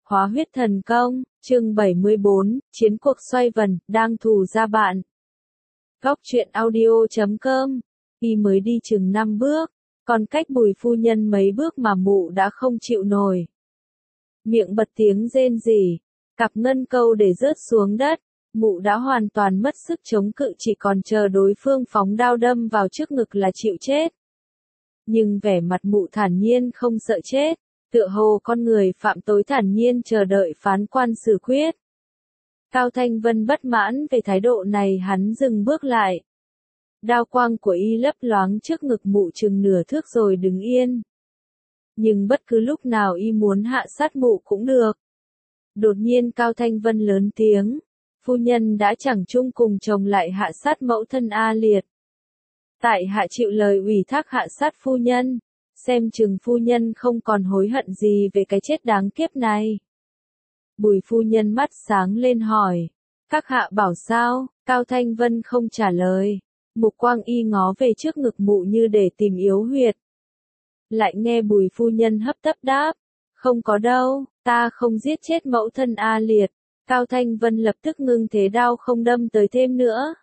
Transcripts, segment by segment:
Hóa huyết thần công, chương 74, chiến cuộc xoay vần, đang thù ra bạn. Góc truyện audio.com, y mới đi chừng 5 bước, còn cách Bùi phu nhân mấy bước mà mụ đã không chịu nổi. Miệng bật tiếng rên rỉ, cặp ngân câu để rớt xuống đất, mụ đã hoàn toàn mất sức chống cự, chỉ còn chờ đối phương phóng đao đâm vào trước ngực là chịu chết. Nhưng vẻ mặt mụ thản nhiên không sợ chết, tựa hồ con người phạm tội thản nhiên chờ đợi phán quan xử quyết. Cao Thanh Vân bất mãn về thái độ này, hắn dừng bước lại. Đao quang của y lấp loáng trước ngực mụ chừng nửa thước rồi đứng yên. Nhưng bất cứ lúc nào y muốn hạ sát mụ cũng được. Đột nhiên Cao Thanh Vân lớn tiếng, phu nhân đã chẳng chung cùng chồng lại hạ sát mẫu thân A Liệt. Tại hạ chịu lời ủy thác hạ sát phu nhân, xem chừng phu nhân không còn hối hận gì về cái chết đáng kiếp này. Bùi phu nhân mắt sáng lên hỏi, các hạ bảo sao? Cao Thanh Vân không trả lời, mục quang y ngó về trước ngực mụ như để tìm yếu huyệt. Lại nghe Bùi phu nhân hấp tấp đáp, không có đâu, ta không giết chết mẫu thân A Liệt. Cao Thanh Vân lập tức ngưng thế đao không đâm tới thêm nữa.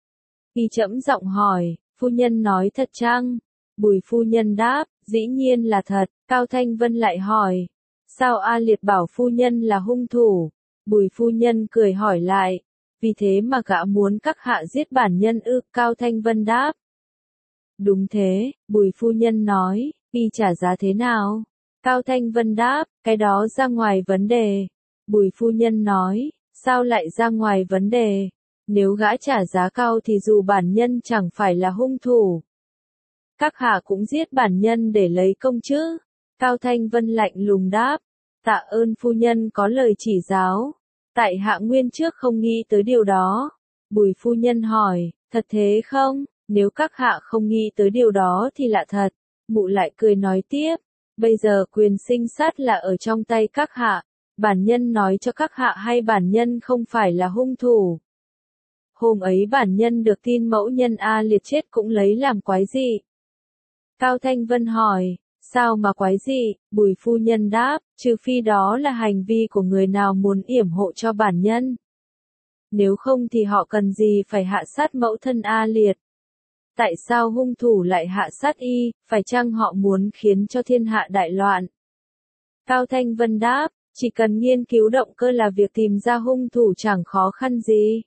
Y chẫm giọng hỏi, phu nhân nói thật chăng? Bùi phu nhân đáp, dĩ nhiên là thật. Cao Thanh Vân lại hỏi, sao A Liệt bảo phu nhân là hung thủ? Bùi phu nhân cười hỏi lại, vì thế mà gã muốn các hạ giết bản nhân ư? Cao Thanh Vân đáp, đúng thế. Bùi phu nhân nói, y trả giá thế nào? Cao Thanh Vân đáp, cái đó ra ngoài vấn đề. Bùi phu nhân nói, sao lại ra ngoài vấn đề? Nếu gã trả giá cao thì dù bản nhân chẳng phải là hung thủ, các hạ cũng giết bản nhân để lấy công chứ? Cao Thanh Vân lạnh lùng đáp, tạ ơn phu nhân có lời chỉ giáo, tại hạ nguyên trước không nghĩ tới điều đó. Bùi phu nhân hỏi, thật thế không? Nếu các hạ không nghĩ tới điều đó thì lạ thật. Mụ lại cười nói tiếp, bây giờ quyền sinh sát là ở trong tay các hạ, bản nhân nói cho các hạ hay bản nhân không phải là hung thủ. Hôm ấy bản nhân được tin mẫu nhân A Liệt chết cũng lấy làm quái gì? Cao Thanh Vân hỏi, sao mà quái gì? Bùi phu nhân đáp, trừ phi đó là hành vi của người nào muốn yểm hộ cho bản nhân. Nếu không thì họ cần gì phải hạ sát mẫu thân A Liệt? Tại sao hung thủ lại hạ sát y, phải chăng họ muốn khiến cho thiên hạ đại loạn? Cao Thanh Vân đáp, chỉ cần nghiên cứu động cơ là việc tìm ra hung thủ chẳng khó khăn gì.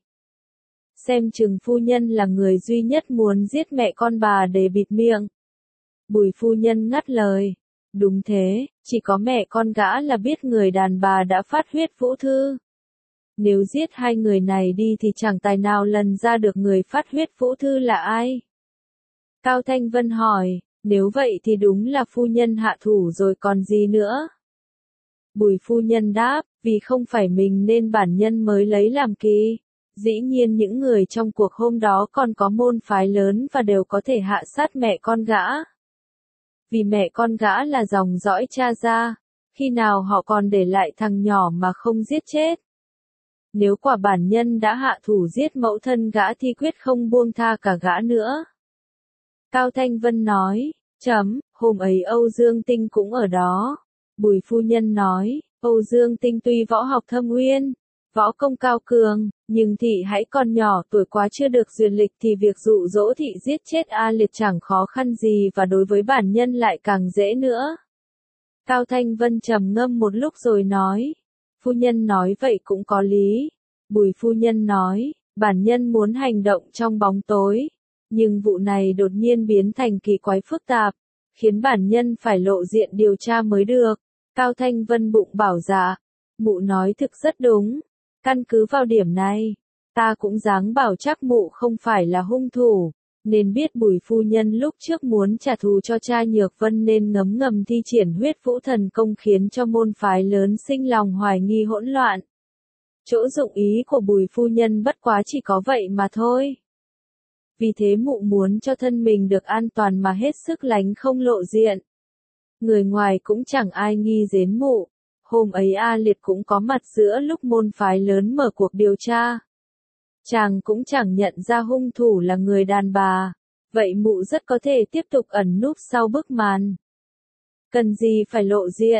Xem chừng phu nhân là người duy nhất muốn giết mẹ con bà để bịt miệng. Bùi phu nhân ngắt lời, đúng thế, chỉ có mẹ con gã là biết người đàn bà đã phát huyết vũ thư. Nếu giết hai người này đi thì chẳng tài nào lần ra được người phát huyết vũ thư là ai. Cao Thanh Vân hỏi, nếu vậy thì đúng là phu nhân hạ thủ rồi còn gì nữa? Bùi phu nhân đáp, vì không phải mình nên bản nhân mới lấy làm kỳ. Dĩ nhiên những người trong cuộc hôm đó còn có môn phái lớn và đều có thể hạ sát mẹ con gã. Vì mẹ con gã là dòng dõi cha gia, khi nào họ còn để lại thằng nhỏ mà không giết chết. Nếu quả bản nhân đã hạ thủ giết mẫu thân gã thì quyết không buông tha cả gã nữa. Cao Thanh Vân nói, hôm ấy Âu Dương Tinh cũng ở đó. Bùi phu nhân nói, Âu Dương Tinh tuy võ học thâm uyên, võ công cao cường, nhưng thị hãy còn nhỏ tuổi quá chưa được duyệt lịch thì việc dụ dỗ thị giết chết A Liệt chẳng khó khăn gì và đối với bản nhân lại càng dễ nữa. Cao Thanh Vân trầm ngâm một lúc rồi nói, phu nhân nói vậy cũng có lý. Bùi phu nhân nói, bản nhân muốn hành động trong bóng tối, nhưng vụ này đột nhiên biến thành kỳ quái phức tạp, khiến bản nhân phải lộ diện điều tra mới được. Cao Thanh Vân bụng bảo dạ, mụ nói thực rất đúng. Căn cứ vào điểm này, ta cũng dáng bảo chắc mụ không phải là hung thủ, nên biết Bùi phu nhân lúc trước muốn trả thù cho cha Nhược Vân nên ngấm ngầm thi triển huyết vũ thần công khiến cho môn phái lớn sinh lòng hoài nghi hỗn loạn. Chỗ dụng ý của Bùi phu nhân bất quá chỉ có vậy mà thôi. Vì thế mụ muốn cho thân mình được an toàn mà hết sức lánh không lộ diện. Người ngoài cũng chẳng ai nghi đến mụ. Hôm ấy A Liệt cũng có mặt giữa lúc môn phái lớn mở cuộc điều tra. Chàng cũng chẳng nhận ra hung thủ là người đàn bà. Vậy mụ rất có thể tiếp tục ẩn núp sau bức màn. Cần gì phải lộ diện,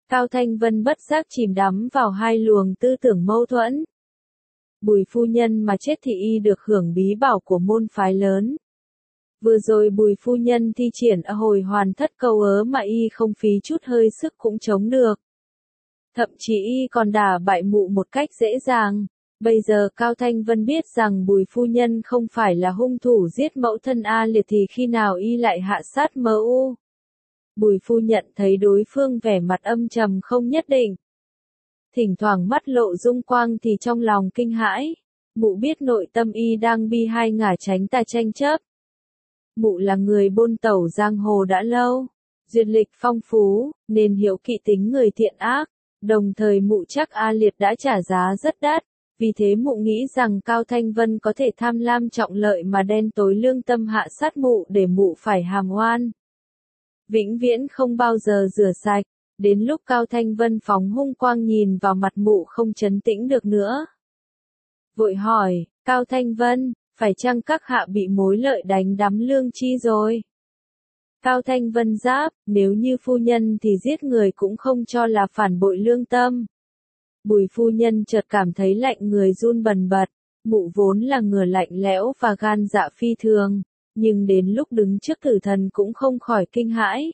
Cao Thanh Vân bất giác chìm đắm vào hai luồng tư tưởng mâu thuẫn. Bùi phu nhân mà chết thì y được hưởng bí bảo của môn phái lớn. Vừa rồi Bùi phu nhân thi triển hồi hoàn thất câu ớ mà y không phí chút hơi sức cũng chống được. Thậm chí y còn đả bại mụ một cách dễ dàng. Bây giờ Cao Thanh Vân biết rằng Bùi phu nhân không phải là hung thủ giết mẫu thân A Liệt thì khi nào y lại hạ sát MU. Bùi phu nhận thấy đối phương vẻ mặt âm trầm không nhất định. Thỉnh thoảng mắt lộ dung quang thì trong lòng kinh hãi. Mụ biết nội tâm y đang bi hai ngả tránh ta tranh chấp. Mụ là người buôn tẩu giang hồ đã lâu, duyệt lịch phong phú, nên hiểu kỵ tính người thiện ác, đồng thời mụ chắc A Liệt đã trả giá rất đắt, vì thế mụ nghĩ rằng Cao Thanh Vân có thể tham lam trọng lợi mà đen tối lương tâm hạ sát mụ để mụ phải hàm oan. Vĩnh viễn không bao giờ rửa sạch, đến lúc Cao Thanh Vân phóng hung quang nhìn vào mặt mụ không trấn tĩnh được nữa. Vội hỏi, Cao Thanh Vân, phải chăng các hạ bị mối lợi đánh đắm lương chi rồi? Cao Thanh Vân giáp, nếu như phu nhân thì giết người cũng không cho là phản bội lương tâm. Bùi phu nhân chợt cảm thấy lạnh người run bần bật, mụ vốn là người lạnh lẽo và gan dạ phi thường, nhưng đến lúc đứng trước tử thần cũng không khỏi kinh hãi.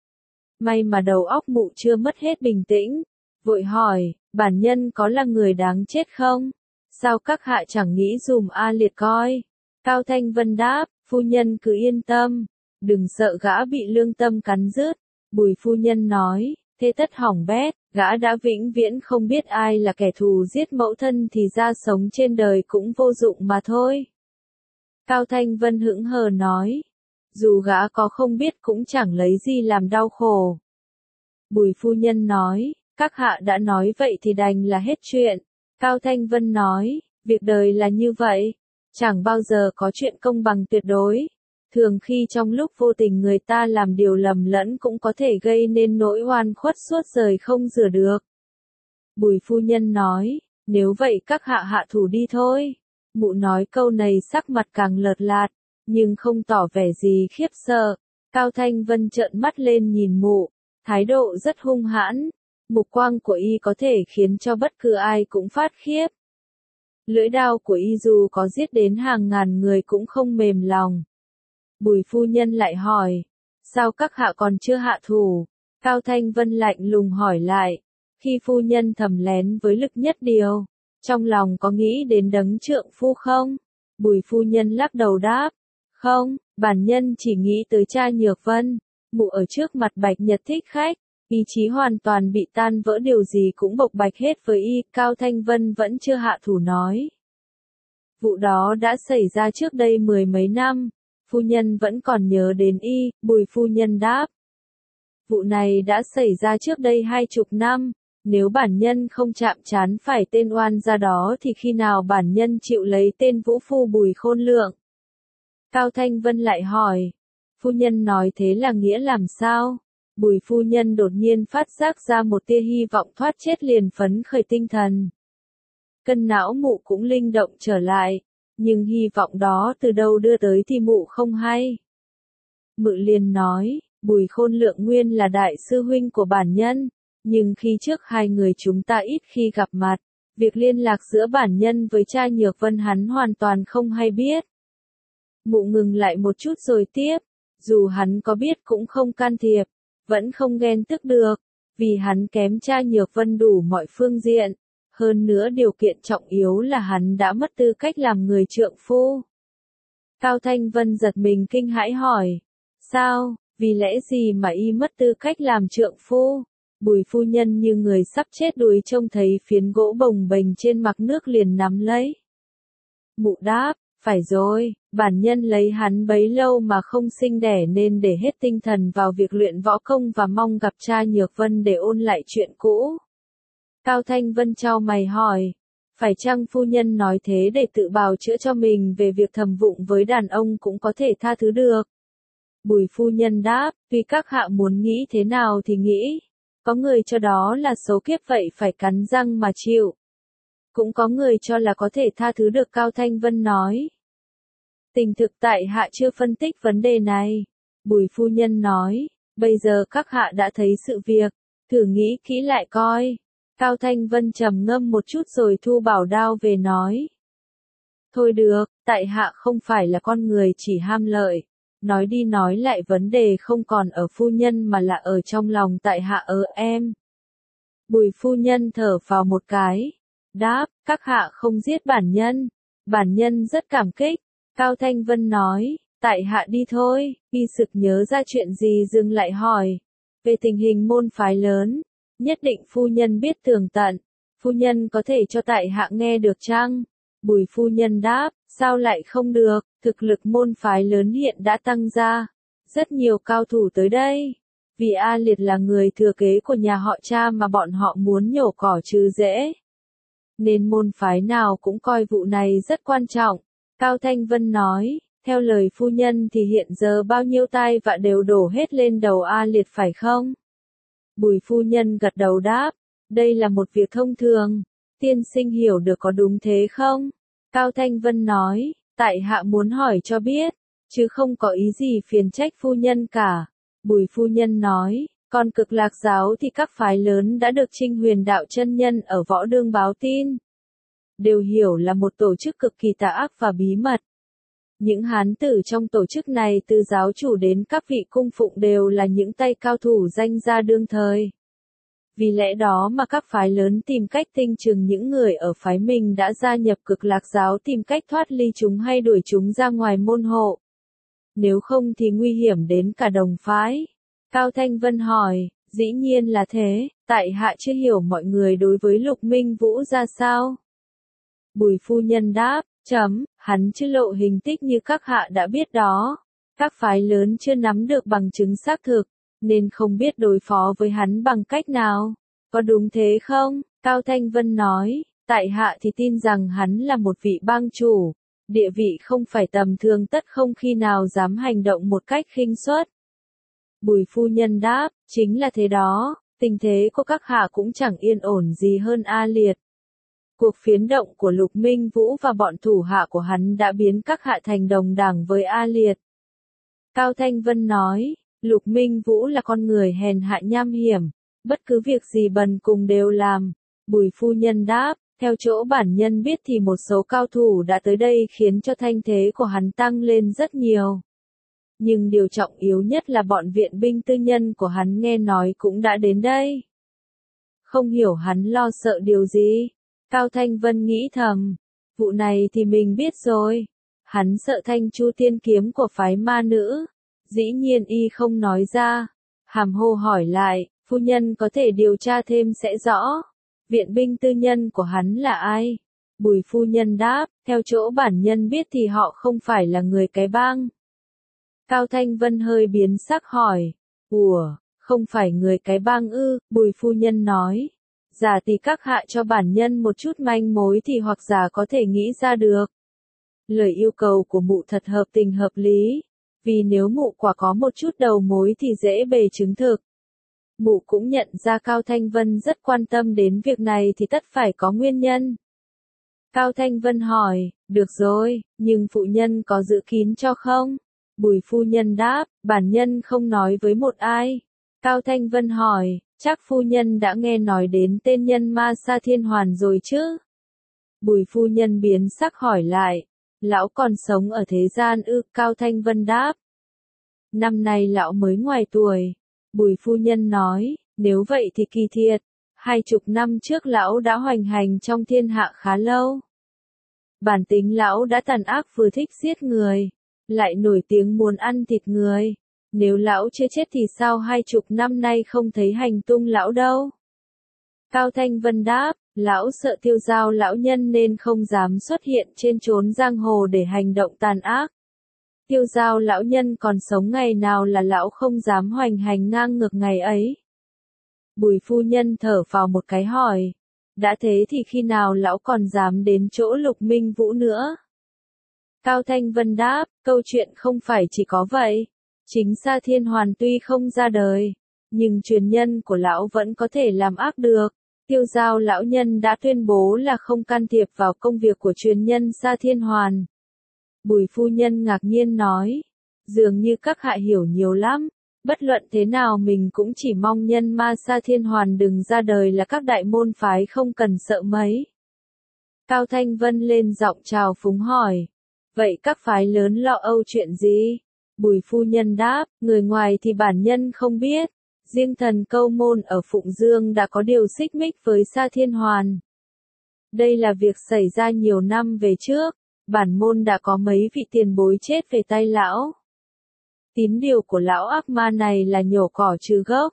May mà đầu óc mụ chưa mất hết bình tĩnh, vội hỏi, bản nhân có là người đáng chết không? Sao các hạ chẳng nghĩ dùm A Liệt coi? Cao Thanh Vân đáp, phu nhân cứ yên tâm, đừng sợ gã bị lương tâm cắn rứt. Bùi phu nhân nói, thế tất hỏng bét, gã đã vĩnh viễn không biết ai là kẻ thù giết mẫu thân thì ra sống trên đời cũng vô dụng mà thôi. Cao Thanh Vân hững hờ nói, dù gã có không biết cũng chẳng lấy gì làm đau khổ. Bùi phu nhân nói, các hạ đã nói vậy thì đành là hết chuyện. Cao Thanh Vân nói, việc đời là như vậy, chẳng bao giờ có chuyện công bằng tuyệt đối. Thường khi trong lúc vô tình người ta làm điều lầm lẫn cũng có thể gây nên nỗi oan khuất suốt đời không rửa được. Bùi phu nhân nói, nếu vậy các hạ hạ thủ đi thôi. Mụ nói câu này sắc mặt càng lợt lạt, nhưng không tỏ vẻ gì khiếp sợ. Cao Thanh Vân trợn mắt lên nhìn mụ, thái độ rất hung hãn. Mục quang của y có thể khiến cho bất cứ ai cũng phát khiếp. Lưỡi đao của y dù có giết đến hàng ngàn người cũng không mềm lòng. Bùi phu nhân lại hỏi, sao các hạ còn chưa hạ thủ? Cao Thanh Vân lạnh lùng hỏi lại, khi phu nhân thầm lén với Lực Nhất Điều, trong lòng có nghĩ đến đấng trượng phu không? Bùi phu nhân lắc đầu đáp, không, bản nhân chỉ nghĩ tới cha Nhược Vân. Mụ ở trước mặt Bạch Nhật Thích Khách, ý chí hoàn toàn bị tan vỡ, điều gì cũng bộc bạch hết với y. Cao Thanh Vân vẫn chưa hạ thủ nói. Vụ đó đã xảy ra trước đây 10 mấy năm, phu nhân vẫn còn nhớ đến y. Bùi phu nhân đáp, vụ này đã xảy ra trước đây 20 năm, nếu bản nhân không chạm trán phải tên oan gia đó thì khi nào bản nhân chịu lấy tên vũ phu Bùi Khôn Lượng? Cao Thanh Vân lại hỏi, phu nhân nói thế là nghĩa làm sao? Bùi phu nhân đột nhiên phát giác ra một tia hy vọng thoát chết, liền phấn khởi tinh thần. Cân não mụ cũng linh động trở lại, nhưng hy vọng đó từ đâu đưa tới thì mụ không hay. Mụ liền nói, Bùi Khôn Lượng nguyên là đại sư huynh của bản nhân, nhưng khi trước hai người chúng ta ít khi gặp mặt, việc liên lạc giữa bản nhân với cha Nhược Vân hắn hoàn toàn không hay biết. Mụ ngừng lại một chút rồi tiếp, dù hắn có biết cũng không can thiệp, vẫn không ghen tức được, vì hắn kém cha Nhược Vân đủ mọi phương diện. Hơn nữa điều kiện trọng yếu là hắn đã mất tư cách làm người trượng phu. Cao Thanh Vân giật mình kinh hãi hỏi, sao, vì lẽ gì mà y mất tư cách làm trượng phu? Bùi phu nhân như người sắp chết đuối trông thấy phiến gỗ bồng bềnh trên mặt nước liền nắm lấy. Mụ đáp, phải rồi, bản nhân lấy hắn bấy lâu mà không sinh đẻ nên để hết tinh thần vào việc luyện võ công và mong gặp cha Nhược Vân để ôn lại chuyện cũ. Cao Thanh Vân chau mày hỏi, phải chăng phu nhân nói thế để tự bào chữa cho mình về việc thầm vụng với đàn ông cũng có thể tha thứ được? Bùi phu nhân đáp, tuy các hạ muốn nghĩ thế nào thì nghĩ, có người cho đó là số kiếp vậy phải cắn răng mà chịu. Cũng có người cho là có thể tha thứ được. Cao Thanh Vân nói. Tình thực tại hạ chưa phân tích vấn đề này. Bùi phu nhân nói, bây giờ các hạ đã thấy sự việc, Thử nghĩ kỹ lại coi. Cao Thanh Vân trầm ngâm một chút rồi thu bảo đao về nói. Thôi được, tại hạ không phải là con người chỉ ham lợi. Nói đi nói lại vấn đề không còn ở phu nhân mà là ở trong lòng tại hạ em. Bùi phu nhân thở phào một cái. Đáp, các hạ không giết bản nhân. Bản nhân rất cảm kích. Cao Thanh Vân nói, tại hạ đi thôi. Y sực nhớ ra chuyện gì dừng lại hỏi. Về tình hình môn phái lớn, nhất định phu nhân biết tường tận. Phu nhân có thể cho tại hạ nghe được chăng? Bùi phu nhân đáp, sao lại không được, thực lực môn phái lớn hiện đã tăng ra. Rất nhiều cao thủ tới đây. Vì A Liệt là người thừa kế của nhà họ cha mà bọn họ muốn nhổ cỏ trừ rễ. Nên môn phái nào cũng coi vụ này rất quan trọng. Cao Thanh Vân nói, theo lời phu nhân thì hiện giờ bao nhiêu tai vạ đều đổ hết lên đầu A Liệt phải không? Bùi phu nhân gật đầu đáp, đây là một việc thông thường. Tiên sinh hiểu được có đúng thế không? Cao Thanh Vân nói, tại hạ muốn hỏi cho biết, chứ không có ý gì phiền trách phu nhân cả. Bùi phu nhân nói, còn Cực Lạc giáo thì các phái lớn đã được Trinh Huyền đạo chân nhân ở Võ Đương báo tin. Đều hiểu là một tổ chức cực kỳ tà ác và bí mật. Những hán tử trong tổ chức này từ giáo chủ đến các vị cung phụng đều là những tay cao thủ danh gia đương thời. Vì lẽ đó mà các phái lớn tìm cách tinh chừng những người ở phái mình đã gia nhập Cực Lạc giáo tìm cách thoát ly chúng hay đuổi chúng ra ngoài môn hộ. Nếu không thì nguy hiểm đến cả đồng phái. Cao Thanh Vân hỏi, dĩ nhiên là thế, tại hạ chưa hiểu mọi người đối với Lục Minh Vũ ra sao. Bùi phu nhân đáp, hắn chưa lộ hình tích như các hạ đã biết đó. Các phái lớn chưa nắm được bằng chứng xác thực, nên không biết đối phó với hắn bằng cách nào. Có đúng thế không? Cao Thanh Vân nói, tại hạ thì tin rằng hắn là một vị bang chủ. Địa vị không phải tầm thường tất không khi nào dám hành động một cách khinh suất. Bùi phu nhân đáp, chính là thế đó, tình thế của các hạ cũng chẳng yên ổn gì hơn A Liệt. Cuộc phiến động của Lục Minh Vũ và bọn thủ hạ của hắn đã biến các hạ thành đồng đảng với A Liệt. Cao Thanh Vân nói, Lục Minh Vũ là con người hèn hạ nham hiểm, bất cứ việc gì bần cùng đều làm. Bùi phu nhân đáp, theo chỗ bản nhân biết thì một số cao thủ đã tới đây khiến cho thanh thế của hắn tăng lên rất nhiều. Nhưng điều trọng yếu nhất là bọn viện binh tư nhân của hắn nghe nói cũng đã đến đây. Không hiểu hắn lo sợ điều gì. Cao Thanh Vân nghĩ thầm, vụ này thì mình biết rồi. Hắn sợ Thanh Chu tiên kiếm của phái ma nữ. Dĩ nhiên y không nói ra. Hàm hồ hỏi lại, phu nhân có thể điều tra thêm sẽ rõ. Viện binh tư nhân của hắn là ai? Bùi phu nhân đáp, theo chỗ bản nhân biết thì họ không phải là người cái bang. Cao Thanh Vân hơi biến sắc hỏi, không phải người cái bang ư? Bùi phu nhân nói, giả thì các hạ cho bản nhân một chút manh mối thì hoặc giả có thể nghĩ ra được. Lời yêu cầu của mụ thật hợp tình hợp lý, vì nếu mụ quả có một chút đầu mối thì dễ bề chứng thực. Mụ cũng nhận ra Cao Thanh Vân rất quan tâm đến việc này thì tất phải có nguyên nhân. Cao Thanh Vân hỏi, được rồi, nhưng phụ nhân có giữ kín cho không? Bùi phu nhân đáp, bản nhân không nói với một ai. Cao Thanh Vân hỏi, chắc phu nhân đã nghe nói đến tên nhân ma Sa Thiên Hoàn rồi chứ? Bùi phu nhân biến sắc hỏi lại, lão còn sống ở thế gian ư? Cao Thanh Vân đáp, năm nay lão mới ngoài tuổi. Bùi phu nhân nói, nếu vậy thì kỳ thiệt, 20 năm trước lão đã hoành hành trong thiên hạ khá lâu. Bản tính lão đã tàn ác vừa thích giết người, lại nổi tiếng muốn ăn thịt người. Nếu lão chưa chết thì sao 20 năm nay không thấy hành tung lão đâu? Cao Thanh Vân đáp, lão sợ Tiêu Giao lão nhân nên không dám xuất hiện trên chốn giang hồ để hành động tàn ác. Tiêu Giao lão nhân còn sống ngày nào là lão không dám hoành hành ngang ngược ngày ấy. Bùi phu nhân thở phào một cái hỏi, đã thế thì khi nào lão còn dám đến chỗ Lục Minh Vũ nữa? Cao Thanh Vân đáp, câu chuyện không phải chỉ có vậy. Chính Sa Thiên Hoàn tuy không ra đời, nhưng truyền nhân của lão vẫn có thể làm ác được. Tiêu Giao lão nhân đã tuyên bố là không can thiệp vào công việc của truyền nhân Sa Thiên Hoàn. Bùi phu nhân ngạc nhiên nói, dường như các hạ hiểu nhiều lắm. Bất luận thế nào mình cũng chỉ mong nhân ma Sa Thiên Hoàn đừng ra đời là các đại môn phái không cần sợ mấy. Cao Thanh Vân lên giọng trào phúng hỏi. Vậy các phái lớn lo âu chuyện gì? Bùi phu nhân đáp, người ngoài thì bản nhân không biết. Riêng thần Câu Môn ở Phụng Dương đã có điều xích mích với Sa Thiên Hoàn. Đây là việc xảy ra nhiều năm về trước. Bản môn đã có mấy vị tiền bối chết về tay lão. Tín điều của lão ác ma này là nhổ cỏ trừ gốc.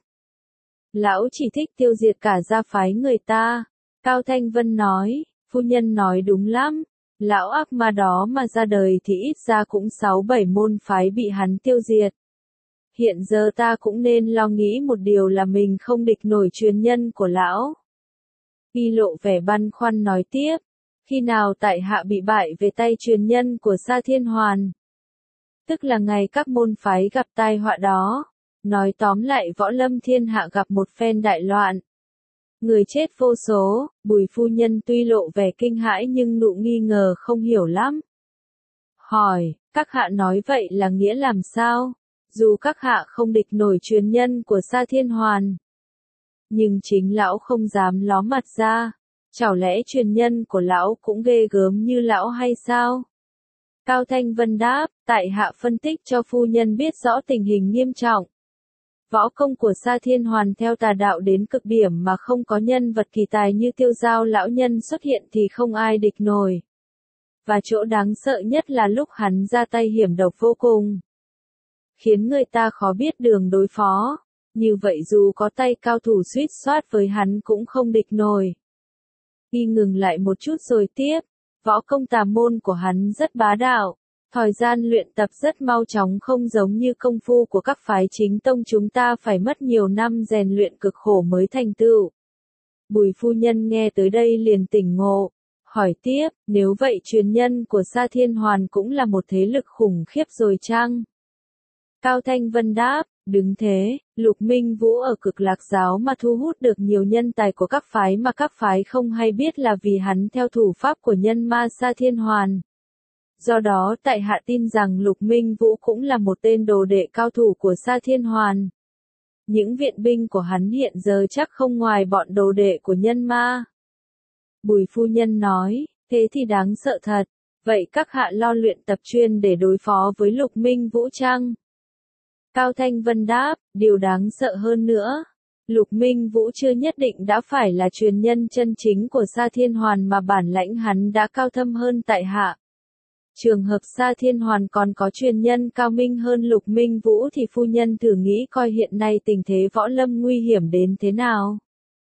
Lão chỉ thích tiêu diệt cả gia phái người ta. Cao Thanh Vân nói, phu nhân nói đúng lắm. Lão ác ma đó mà ra đời thì ít ra cũng 6-7 môn phái bị hắn tiêu diệt. Hiện giờ ta cũng nên lo nghĩ một điều là mình không địch nổi truyền nhân của lão. Y lộ vẻ băn khoăn nói tiếp, khi nào tại hạ bị bại về tay truyền nhân của Sa Thiên Hoàn? Tức là ngày các môn phái gặp tai họa đó. Nói tóm lại võ lâm thiên hạ gặp một phen đại loạn. Người chết vô số, Bùi phu nhân tuy lộ vẻ kinh hãi nhưng nụ nghi ngờ không hiểu lắm. Hỏi, các hạ nói vậy là nghĩa làm sao? Dù các hạ không địch nổi truyền nhân của Sa Thiên Hoàn, nhưng chính lão không dám ló mặt ra. Chảo lẽ truyền nhân của lão cũng ghê gớm như lão hay sao? Cao Thanh Vân đáp, tại hạ phân tích cho phu nhân biết rõ tình hình nghiêm trọng. Võ công của Sa Thiên Hoàn theo tà đạo đến cực điểm mà không có nhân vật kỳ tài như Tiêu Giao lão nhân xuất hiện thì không ai địch nổi. Và chỗ đáng sợ nhất là lúc hắn ra tay hiểm độc vô cùng, khiến người ta khó biết đường đối phó. Như vậy dù có tay cao thủ suýt soát với hắn cũng không địch nổi. Y ngừng lại một chút rồi tiếp, võ công tà môn của hắn rất bá đạo. Thời gian luyện tập rất mau chóng không giống như công phu của các phái chính tông chúng ta phải mất nhiều năm rèn luyện cực khổ mới thành tựu. Bùi phu nhân nghe tới đây liền tỉnh ngộ, hỏi tiếp, nếu vậy truyền nhân của Sa Thiên Hoàn cũng là một thế lực khủng khiếp rồi chăng? Cao Thanh Vân đáp, đúng thế, Lục Minh Vũ ở Cực Lạc giáo mà thu hút được nhiều nhân tài của các phái mà các phái không hay biết là vì hắn theo thủ pháp của nhân ma Sa Thiên Hoàn. Do đó tại hạ tin rằng Lục Minh Vũ cũng là một tên đồ đệ cao thủ của Sa Thiên Hoàn. Những viện binh của hắn hiện giờ chắc không ngoài bọn đồ đệ của nhân ma. Bùi phu nhân nói, thế thì đáng sợ thật. Vậy các hạ lo luyện tập chuyên để đối phó với Lục Minh Vũ chăng? Cao Thanh Vân đáp, điều đáng sợ hơn nữa. Lục Minh Vũ chưa nhất định đã phải là truyền nhân chân chính của Sa Thiên Hoàn mà bản lãnh hắn đã cao thâm hơn tại hạ. Trường hợp Sa Thiên Hoàn còn có truyền nhân cao minh hơn Lục Minh Vũ thì phu nhân thử nghĩ coi hiện nay tình thế võ lâm nguy hiểm đến thế nào.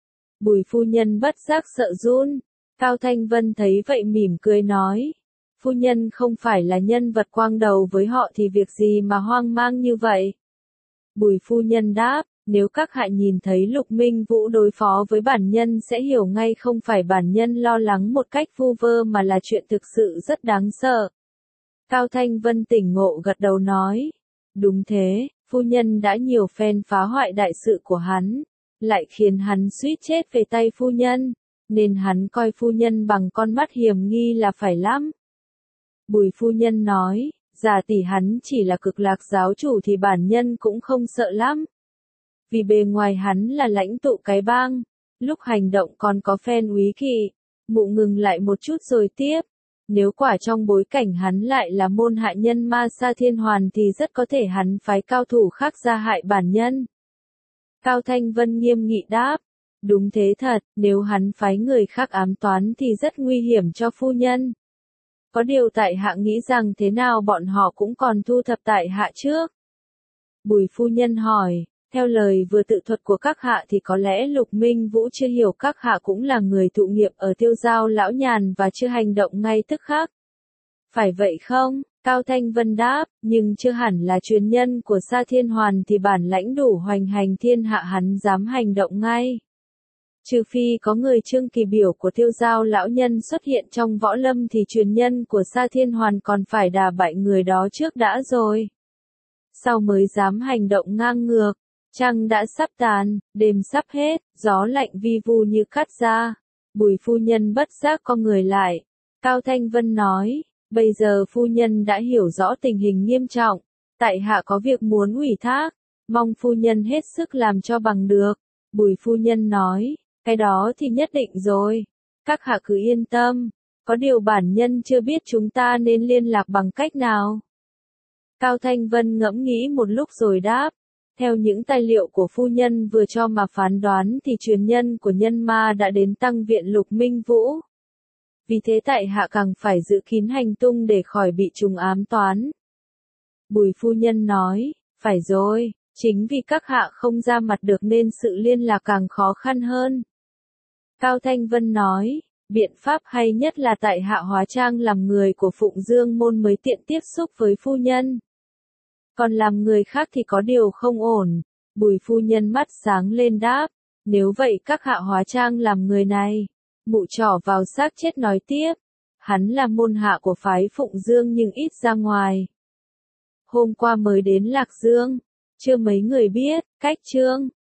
Bùi phu nhân bất giác sợ run. Cao Thanh Vân thấy vậy mỉm cười nói. Phu nhân không phải là nhân vật quang đầu với họ thì việc gì mà hoang mang như vậy? Bùi phu nhân đáp, nếu các hạ nhìn thấy Lục Minh Vũ đối phó với bản nhân sẽ hiểu ngay không phải bản nhân lo lắng một cách vu vơ mà là chuyện thực sự rất đáng sợ. Cao Thanh Vân tỉnh ngộ gật đầu nói, đúng thế, phu nhân đã nhiều phen phá hoại đại sự của hắn, lại khiến hắn suýt chết về tay phu nhân, nên hắn coi phu nhân bằng con mắt hiểm nghi là phải lắm. Bùi phu nhân nói, giả tỷ hắn chỉ là Cực Lạc giáo chủ thì bản nhân cũng không sợ lắm. Vì bề ngoài hắn là lãnh tụ cái bang, lúc hành động còn có phen úy kỵ. Mụ ngừng lại một chút rồi tiếp. Nếu quả trong bối cảnh hắn lại là môn hạ nhân ma Sa Thiên Hoàn thì rất có thể hắn phái cao thủ khác ra hại bản nhân. Cao Thanh Vân nghiêm nghị đáp. Đúng thế thật, nếu hắn phái người khác ám toán thì rất nguy hiểm cho phu nhân. Có điều tại hạ nghĩ rằng thế nào bọn họ cũng còn thu thập tại hạ trước. Bùi phu nhân hỏi, theo lời vừa tự thuật của các hạ thì có lẽ Lục Minh Vũ chưa hiểu các hạ cũng là người thụ nghiệp ở Tiêu Giao lão nhàn và chưa hành động ngay tức khắc. Phải vậy không? Cao Thanh Vân đáp, nhưng chưa hẳn là truyền nhân của Sa Thiên Hoàn thì bản lãnh đủ hoành hành thiên hạ hắn dám hành động ngay. Trừ phi có người Trương Kỳ Biểu của Tiêu Giao lão nhân xuất hiện trong võ lâm thì truyền nhân của Sa Thiên Hoàn còn phải đả bại người đó trước đã rồi. Sau mới dám hành động ngang ngược. Trăng đã sắp tàn, đêm sắp hết, gió lạnh vi vu như cắt da. Bùi phu nhân bất giác co người lại. Cao Thanh Vân nói, bây giờ phu nhân đã hiểu rõ tình hình nghiêm trọng. Tại hạ có việc muốn ủy thác. Mong phu nhân hết sức làm cho bằng được. Bùi phu nhân nói, cái đó thì nhất định rồi. Các hạ cứ yên tâm, có điều bản nhân chưa biết chúng ta nên liên lạc bằng cách nào. Cao Thanh Vân ngẫm nghĩ một lúc rồi đáp, theo những tài liệu của phu nhân vừa cho mà phán đoán thì truyền nhân của nhân ma đã đến tăng viện Lục Minh Vũ. Vì thế tại hạ càng phải giữ kín hành tung để khỏi bị trùng ám toán. Bùi phu nhân nói, phải rồi, chính vì các hạ không ra mặt được nên sự liên lạc càng khó khăn hơn. Cao Thanh Vân nói, biện pháp hay nhất là tại hạ hóa trang làm người của Phụng Dương môn mới tiện tiếp xúc với phu nhân. Còn làm người khác thì có điều không ổn. Bùi phu nhân mắt sáng lên đáp, nếu vậy các hạ hóa trang làm người này. Mụ trỏ vào xác chết nói tiếp, hắn là môn hạ của phái Phụng Dương nhưng ít ra ngoài. Hôm qua mới đến Lạc Dương, chưa mấy người biết, cách Trương